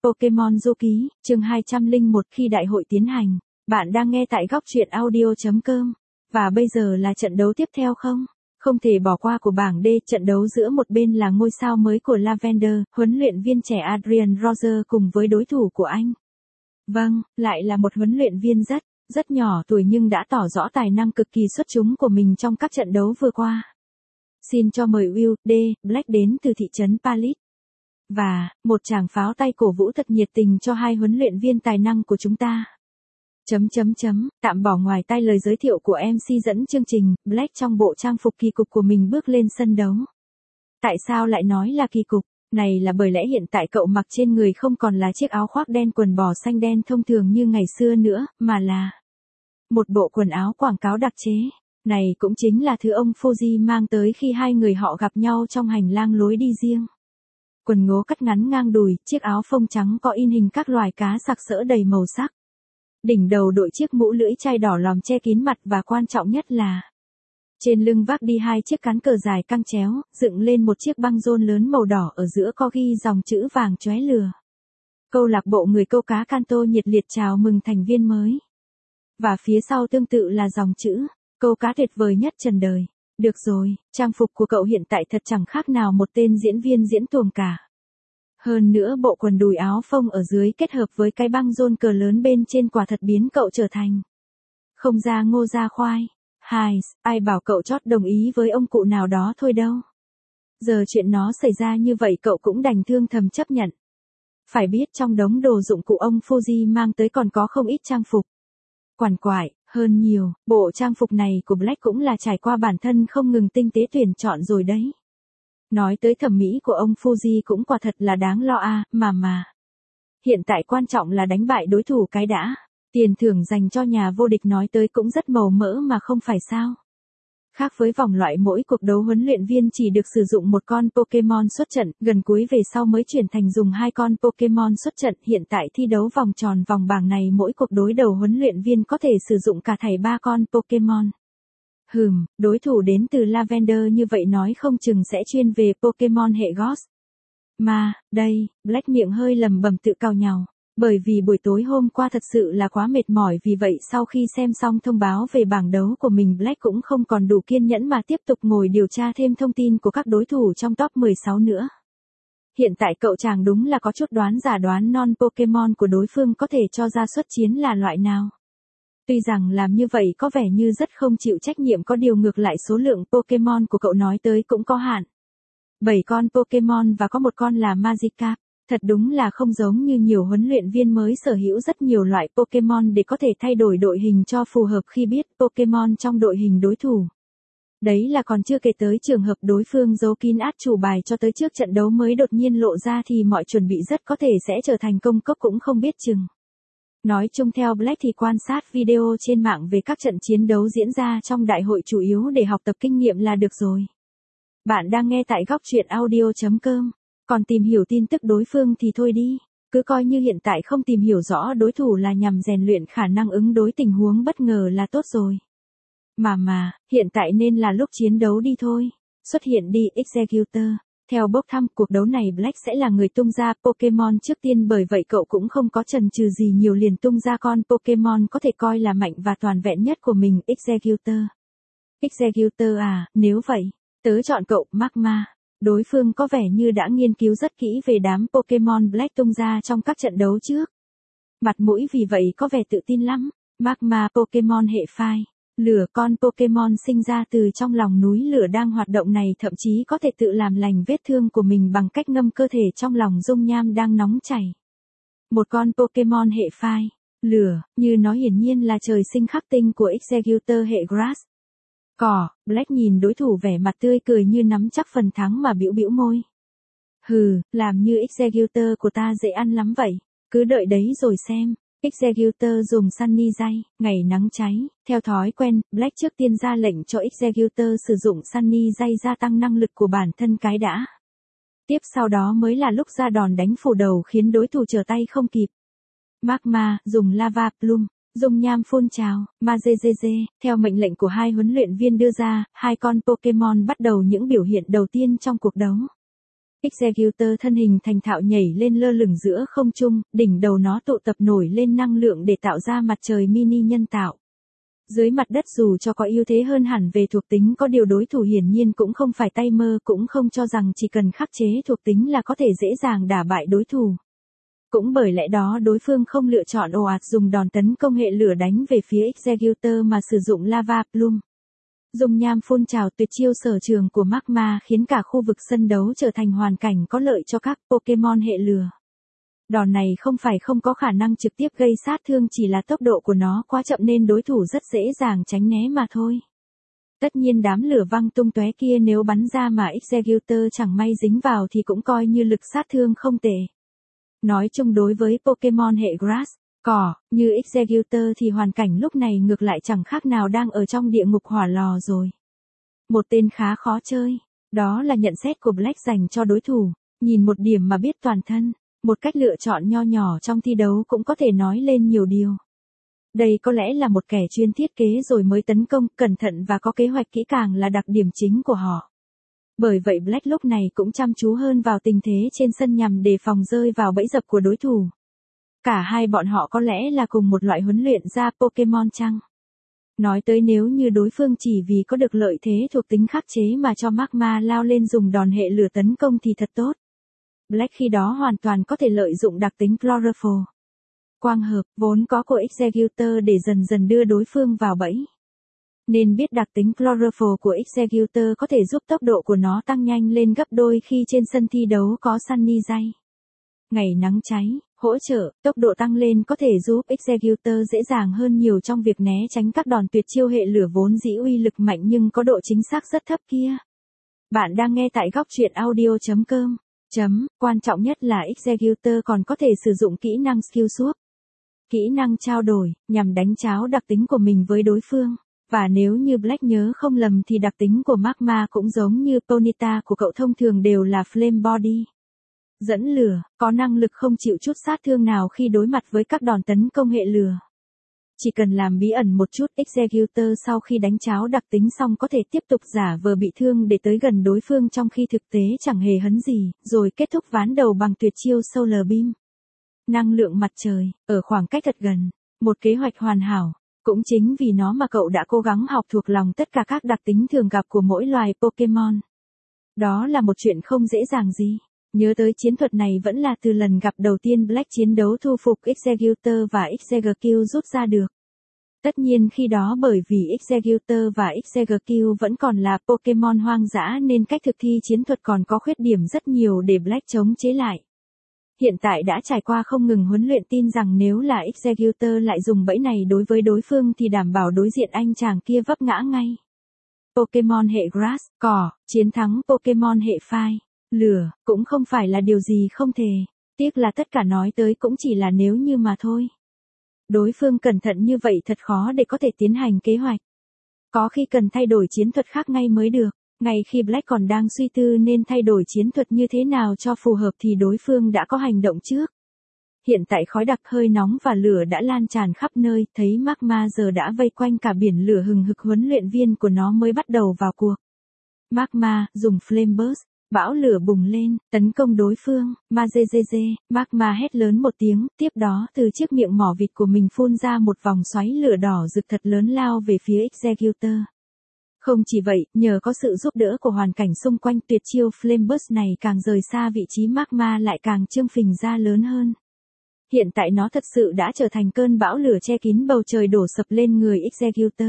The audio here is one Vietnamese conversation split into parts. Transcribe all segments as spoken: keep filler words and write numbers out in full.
Pokemon Du Ký, chương hai trăm lẻ một khi đại hội tiến hành. Bạn đang nghe tại góc truyện audio chấm com. Và bây giờ là trận đấu tiếp theo không? Không thể bỏ qua của bảng D, trận đấu giữa một bên là ngôi sao mới của Lavender, huấn luyện viên trẻ Adrian Rogers cùng với đối thủ của anh. Vâng, lại là một huấn luyện viên rất, rất nhỏ tuổi nhưng đã tỏ rõ tài năng cực kỳ xuất chúng của mình trong các trận đấu vừa qua. Xin cho mời Will D. Black đến từ thị trấn Palit. Và, một tràng pháo tay cổ vũ thật nhiệt tình cho hai huấn luyện viên tài năng của chúng ta. Chấm chấm chấm, tạm bỏ ngoài tai lời giới thiệu của em xê dẫn chương trình, Black trong bộ trang phục kỳ cục của mình bước lên sân đấu. Tại sao lại nói là kỳ cục? Này là bởi lẽ hiện tại cậu mặc trên người không còn là chiếc áo khoác đen quần bò xanh đen thông thường như ngày xưa nữa, mà là một bộ quần áo quảng cáo đặc chế. Này cũng chính là thứ ông Fuji mang tới khi hai người họ gặp nhau trong hành lang lối đi riêng. Quần ngố cắt ngắn ngang đùi, chiếc áo phông trắng có in hình các loài cá sặc sỡ đầy màu sắc. Đỉnh đầu đội chiếc mũ lưỡi chai đỏ lòm che kín mặt và quan trọng nhất là trên lưng vác đi hai chiếc cán cờ dài căng chéo, dựng lên một chiếc băng rôn lớn màu đỏ ở giữa có ghi dòng chữ vàng chóe lửa. Câu lạc bộ người câu cá Kanto nhiệt liệt chào mừng thành viên mới. Và phía sau tương tự là dòng chữ, câu cá tuyệt vời nhất trần đời. Được rồi, trang phục của cậu hiện tại thật chẳng khác nào một tên diễn viên diễn tuồng cả. Hơn nữa bộ quần đùi áo phông ở dưới kết hợp với cái băng rôn cờ lớn bên trên quả thật biến cậu trở thành không ra ngô ra khoai. Hai, ai bảo cậu chót đồng ý với ông cụ nào đó thôi đâu. Giờ chuyện nó xảy ra như vậy cậu cũng đành thương thầm chấp nhận. Phải biết trong đống đồ dụng cụ ông Fuji mang tới còn có không ít trang phục. Quằn quại, hơn nhiều, bộ trang phục này của Black cũng là trải qua bản thân không ngừng tinh tế tuyển chọn rồi đấy. Nói tới thẩm mỹ của ông Fuji cũng quả thật là đáng lo a, à, mà mà. Hiện tại quan trọng là đánh bại đối thủ cái đã. Tiền thưởng dành cho nhà vô địch nói tới cũng rất màu mỡ mà không phải sao. Khác với vòng loại mỗi cuộc đấu huấn luyện viên chỉ được sử dụng một con Pokemon xuất trận, gần cuối về sau mới chuyển thành dùng hai con Pokemon xuất trận. Hiện tại thi đấu vòng tròn vòng bảng này mỗi cuộc đối đầu huấn luyện viên có thể sử dụng cả thảy ba con Pokemon. Hừm, đối thủ đến từ Lavender như vậy nói không chừng sẽ chuyên về Pokemon hệ Ghost. Mà, đây, Black miệng hơi lầm bầm tự cào nhàu. Bởi vì buổi tối hôm qua thật sự là quá mệt mỏi vì vậy sau khi xem xong thông báo về bảng đấu của mình Black cũng không còn đủ kiên nhẫn mà tiếp tục ngồi điều tra thêm thông tin của các đối thủ trong top mười sáu nữa. Hiện tại cậu chàng đúng là có chút đoán giả đoán non Pokemon của đối phương có thể cho ra xuất chiến là loại nào. Tuy rằng làm như vậy có vẻ như rất không chịu trách nhiệm có điều ngược lại số lượng Pokemon của cậu nói tới cũng có hạn. bảy con Pokemon và có một con là Magikarp. Thật đúng là không giống như nhiều huấn luyện viên mới sở hữu rất nhiều loại Pokemon để có thể thay đổi đội hình cho phù hợp khi biết Pokemon trong đội hình đối thủ. Đấy là còn chưa kể tới trường hợp đối phương giấu kín át chủ bài cho tới trước trận đấu mới đột nhiên lộ ra thì mọi chuẩn bị rất có thể sẽ trở thành công cốc cũng không biết chừng. Nói chung theo Black thì quan sát video trên mạng về các trận chiến đấu diễn ra trong đại hội chủ yếu để học tập kinh nghiệm là được rồi. Bạn đang nghe tại góc truyện audio chấm com. Còn tìm hiểu tin tức đối phương thì thôi đi, cứ coi như hiện tại không tìm hiểu rõ đối thủ là nhằm rèn luyện khả năng ứng đối tình huống bất ngờ là tốt rồi. Mà mà, hiện tại nên là lúc chiến đấu đi thôi. Xuất hiện đi Executor. Theo bốc thăm cuộc đấu này Black sẽ là người tung ra Pokemon trước tiên bởi vậy cậu cũng không có chần chừ gì nhiều liền tung ra con Pokemon có thể coi là mạnh và toàn vẹn nhất của mình Executor. Executor à, nếu vậy, tớ chọn cậu Magma. Đối phương có vẻ như đã nghiên cứu rất kỹ về đám Pokemon Black tung ra trong các trận đấu trước. Mặt mũi vì vậy có vẻ tự tin lắm. Magma Pokemon hệ phai. Lửa con Pokemon sinh ra từ trong lòng núi lửa đang hoạt động này thậm chí có thể tự làm lành vết thương của mình bằng cách ngâm cơ thể trong lòng dung nham đang nóng chảy. Một con Pokemon hệ phai. Lửa, như nó hiển nhiên là trời sinh khắc tinh của Executor hệ Grass. Cỏ, Black nhìn đối thủ vẻ mặt tươi cười như nắm chắc phần thắng mà bĩu bĩu môi. Hừ, làm như Executor của ta dễ ăn lắm vậy, cứ đợi đấy rồi xem. Executor dùng Sunny Ray, ngày nắng cháy, theo thói quen, Black trước tiên ra lệnh cho Executor sử dụng Sunny Ray gia tăng năng lực của bản thân cái đã. Tiếp sau đó mới là lúc ra đòn đánh phủ đầu khiến đối thủ trở tay không kịp. Magma, dùng Lava Plume. Dung nham phun trào, Mazezeze, theo mệnh lệnh của hai huấn luyện viên đưa ra, hai con Pokemon bắt đầu những biểu hiện đầu tiên trong cuộc đấu. Executor thân hình thành thạo nhảy lên lơ lửng giữa không trung, đỉnh đầu nó tụ tập nổi lên năng lượng để tạo ra mặt trời mini nhân tạo. Dưới mặt đất dù cho có ưu thế hơn hẳn về thuộc tính, có điều đối thủ hiển nhiên cũng không phải tay mơ, cũng không cho rằng chỉ cần khắc chế thuộc tính là có thể dễ dàng đả bại đối thủ. Cũng bởi lẽ đó đối phương không lựa chọn ồ ạt dùng đòn tấn công hệ lửa đánh về phía Executor mà sử dụng Lava Plume. Dung nham phun trào, tuyệt chiêu sở trường của Magma khiến cả khu vực sân đấu trở thành hoàn cảnh có lợi cho các Pokemon hệ lửa. Đòn này không phải không có khả năng trực tiếp gây sát thương, chỉ là tốc độ của nó quá chậm nên đối thủ rất dễ dàng tránh né mà thôi. Tất nhiên đám lửa văng tung tóe kia nếu bắn ra mà Executor chẳng may dính vào thì cũng coi như lực sát thương không tệ. Nói chung đối với Pokemon hệ Grass, cỏ, như Executor thì hoàn cảnh lúc này ngược lại chẳng khác nào đang ở trong địa ngục hỏa lò rồi. Một tên khá khó chơi, đó là nhận xét của Black dành cho đối thủ, nhìn một điểm mà biết toàn thân, một cách lựa chọn nho nhỏ trong thi đấu cũng có thể nói lên nhiều điều. Đây có lẽ là một kẻ chuyên thiết kế rồi mới tấn công, cẩn thận và có kế hoạch kỹ càng là đặc điểm chính của họ. Bởi vậy Black lúc này cũng chăm chú hơn vào tình thế trên sân nhằm đề phòng rơi vào bẫy dập của đối thủ. Cả hai bọn họ có lẽ là cùng một loại huấn luyện ra Pokemon chăng? Nói tới nếu như đối phương chỉ vì có được lợi thế thuộc tính khắc chế mà cho Magma lao lên dùng đòn hệ lửa tấn công thì thật tốt. Black khi đó hoàn toàn có thể lợi dụng đặc tính Chlorophyll, quang hợp, vốn có của Executor để dần dần đưa đối phương vào bẫy. Nên biết đặc tính Chlorophyll của Executor có thể giúp tốc độ của nó tăng nhanh lên gấp đôi khi trên sân thi đấu có Sunny Day. Ngày nắng cháy, hỗ trợ, tốc độ tăng lên có thể giúp Executor dễ dàng hơn nhiều trong việc né tránh các đòn tuyệt chiêu hệ lửa vốn dĩ uy lực mạnh nhưng có độ chính xác rất thấp kia. Bạn đang nghe tại góc truyện audio chấm com. Chấm, quan trọng nhất là Executor còn có thể sử dụng kỹ năng Skill Swap. Kỹ năng trao đổi, nhằm đánh tráo đặc tính của mình với đối phương. Và nếu như Black nhớ không lầm thì đặc tính của Magma cũng giống như Ponyta của cậu thông thường đều là Flame Body. Dẫn lửa, có năng lực không chịu chút sát thương nào khi đối mặt với các đòn tấn công hệ lửa. Chỉ cần làm bí ẩn một chút, Executor sau khi đánh tráo đặc tính xong có thể tiếp tục giả vờ bị thương để tới gần đối phương trong khi thực tế chẳng hề hấn gì, rồi kết thúc ván đầu bằng tuyệt chiêu Solar Beam. Năng lượng mặt trời, ở khoảng cách thật gần, một kế hoạch hoàn hảo. Cũng chính vì nó mà cậu đã cố gắng học thuộc lòng tất cả các đặc tính thường gặp của mỗi loài Pokemon. Đó là một chuyện không dễ dàng gì. Nhớ tới chiến thuật này vẫn là từ lần gặp đầu tiên Black chiến đấu thu phục Executor và Exeggutor rút ra được. Tất nhiên khi đó bởi vì Executor và Exeggutor vẫn còn là Pokemon hoang dã nên cách thực thi chiến thuật còn có khuyết điểm rất nhiều để Black chống chế lại. Hiện tại đã trải qua không ngừng huấn luyện, tin rằng nếu là Executor lại dùng bẫy này đối với đối phương thì đảm bảo đối diện anh chàng kia vấp ngã ngay. Pokemon hệ Grass, cỏ, chiến thắng Pokemon hệ Fire, lửa, cũng không phải là điều gì không thể. Tiếc là tất cả nói tới cũng chỉ là nếu như mà thôi. Đối phương cẩn thận như vậy thật khó để có thể tiến hành kế hoạch. Có khi cần thay đổi chiến thuật khác ngay mới được. Ngay khi Black còn đang suy tư nên thay đổi chiến thuật như thế nào cho phù hợp thì đối phương đã có hành động trước. Hiện tại khói đặc, hơi nóng và lửa đã lan tràn khắp nơi, thấy Magma giờ đã vây quanh cả biển lửa hừng hực, huấn luyện viên của nó mới bắt đầu vào cuộc. Magma dùng Flame Burst, bão lửa bùng lên, tấn công đối phương. Mazezeze, Magma hét lớn một tiếng, tiếp đó từ chiếc miệng mỏ vịt của mình phun ra một vòng xoáy lửa đỏ rực thật lớn lao về phía Executor. Không chỉ vậy, nhờ có sự giúp đỡ của hoàn cảnh xung quanh, tuyệt chiêu Flame Burst này càng rời xa vị trí Magma lại càng trương phình ra lớn hơn. Hiện tại nó thật sự đã trở thành cơn bão lửa che kín bầu trời đổ sập lên người Executor.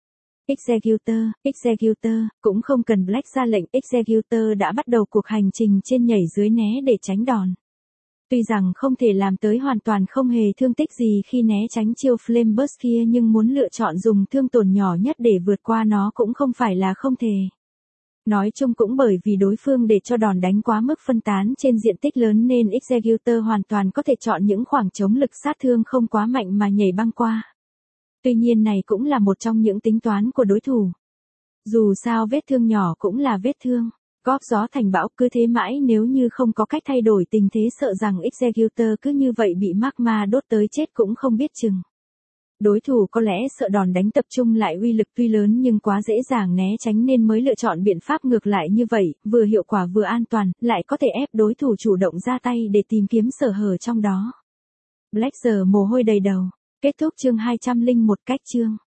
Executor, Executor, cũng không cần Black ra lệnh, Executor đã bắt đầu cuộc hành trình trên nhảy dưới né để tránh đòn. Tuy rằng không thể làm tới hoàn toàn không hề thương tích gì khi né tránh chiêu Flame Burst kia nhưng muốn lựa chọn dùng thương tổn nhỏ nhất để vượt qua nó cũng không phải là không thể. Nói chung cũng bởi vì đối phương để cho đòn đánh quá mức phân tán trên diện tích lớn nên Executor hoàn toàn có thể chọn những khoảng trống lực sát thương không quá mạnh mà nhảy băng qua. Tuy nhiên này cũng là một trong những tính toán của đối thủ. Dù sao vết thương nhỏ cũng là vết thương. Góp gió thành bão, cứ thế mãi nếu như không có cách thay đổi tình thế sợ rằng Executor cứ như vậy bị Magma đốt tới chết cũng không biết chừng. Đối thủ có lẽ sợ đòn đánh tập trung lại uy lực tuy lớn nhưng quá dễ dàng né tránh nên mới lựa chọn biện pháp ngược lại như vậy, vừa hiệu quả vừa an toàn, lại có thể ép đối thủ chủ động ra tay để tìm kiếm sở hở trong đó. Black giờ mồ hôi đầy đầu. Kết thúc chương hai trăm lẻ một cách chương.